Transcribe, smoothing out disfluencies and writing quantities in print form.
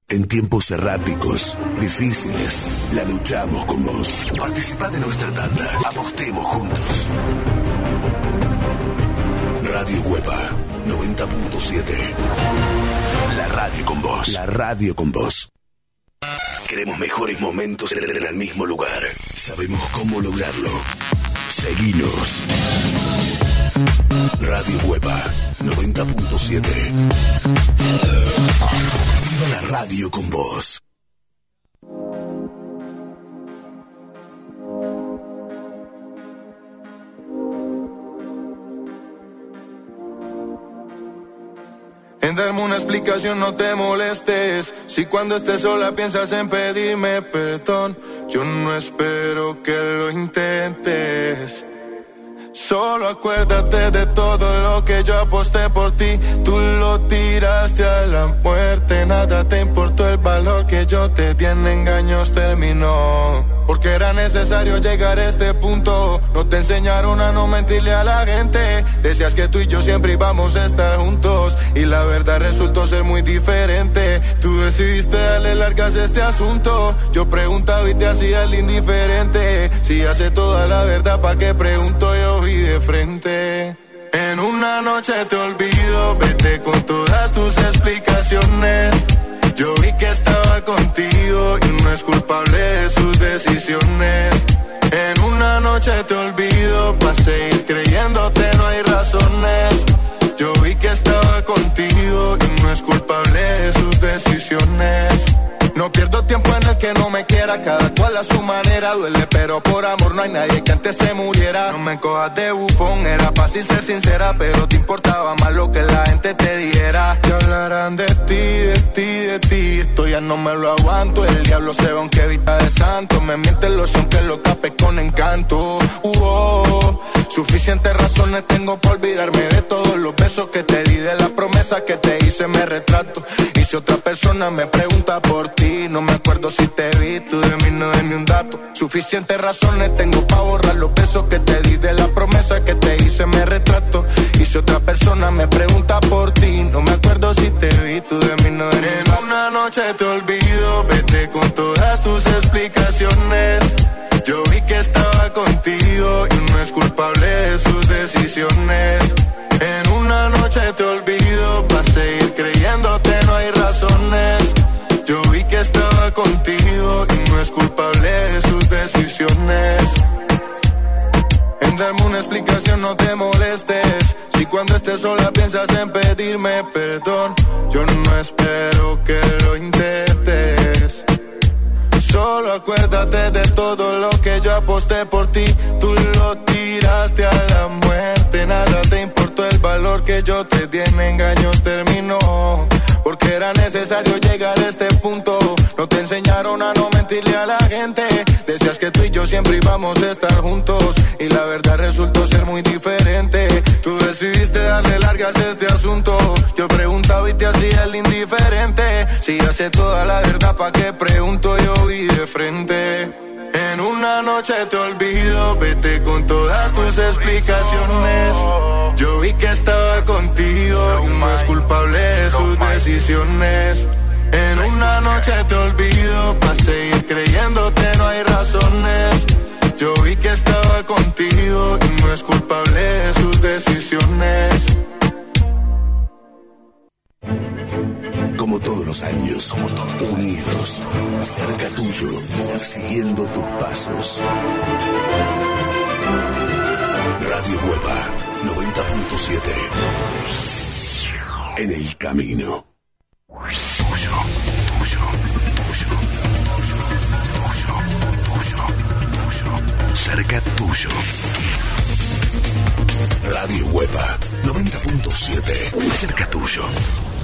En tiempos erráticos, difíciles, la luchamos con vos. Participá de nuestra tanda. Apostemos juntos. Radio Huepa 90.7. La radio con vos. La radio con vos. Queremos mejores momentos en el mismo lugar. Sabemos cómo lograrlo. Seguinos. Radio Huepa 90.7. Viva la radio con vos. En darme una explicación no te molestes. Si cuando estés sola piensas en pedirme perdón, yo no espero que lo intentes. Solo acuérdate de todo lo que yo aposté por ti. Tú lo tiraste a la muerte. Nada te importó el valor que yo te di en engaños terminó. Porque era necesario llegar a este punto. No te enseñaron a no mentirle a la gente. Decías que tú y yo siempre íbamos a estar juntos y la verdad resultó ser muy diferente. Tú decidiste darle largas a este asunto. Yo preguntaba y te hacía el indiferente. Si hace toda la verdad, ¿pa' qué pregunto? Yo vi de frente. En una noche te olvido, vete con todas tus explicaciones. Yo vi que estaba contigo y no es culpable de sus decisiones. En una noche te olvido, para seguir creyéndote no hay razones. Yo vi que estaba contigo y no es culpable de sus decisiones. No pierdo tiempo en el que no me quiera, cada cual a su manera duele, pero por amor no hay nadie que antes se muriera. No me cojas de bufón, era fácil ser sincera, pero te importaba más lo que la gente te dijera. Que hablarán de ti, de ti, de ti, esto ya no me lo aguanto. El diablo se ve aunque evita de santo, me miente el loción que lo tape con encanto. Suficientes razones tengo para olvidarme de todos los besos que te di, de la promesa que te hice me retrato. Y si otra persona me pregunta por ti, no me acuerdo si te vi, tú de mí no des ni un dato. Suficientes razones tengo para borrar los besos que te di, de la promesa que te hice me retrato. Y si otra persona me pregunta por ti, no me acuerdo si te vi, tú de mí no des ni un dato. En una noche te olvido, vete con todas tus explicaciones. Yo vi que estaba contigo y no es culpable de sus decisiones. En una noche te olvido, para seguir creyéndote no hay razones. Yo vi que estaba contigo y no es culpable de sus decisiones. En darme una explicación no te molestes. Si cuando estés sola piensas en pedirme perdón, yo no espero que lo intentes. Solo acuérdate de todo lo que yo aposté por ti. Tú lo tiraste a la muerte. Nada te importó el valor que yo te di en engaños terminó. Porque era necesario llegar a este punto. No te enseñaron a no mentirle a la gente. Decías que tú y yo siempre íbamos a estar juntos y la verdad resultó ser muy diferente. Tú decidiste darle largas a este asunto. Yo preguntaba y te hacía el indiferente. Si hace toda la verdad, ¿pa' qué pregunto? Yo vi de frente. En una noche te olvido, vete con todas tus explicaciones. Yo vi que estaba contigo y no es culpable de sus decisiones. En una noche te olvido, para seguir creyéndote no hay razones. Yo vi que estaba contigo y no es culpable de sus decisiones. Como todos los años, unidos, cerca tuyo, siguiendo tus pasos. Radio Huepa 90.7. En el camino. Tuyo, tuyo, tuyo, tuyo, tuyo, tuyo, tuyo, cerca tuyo. Radio Huepa 90.7. Cerca tuyo.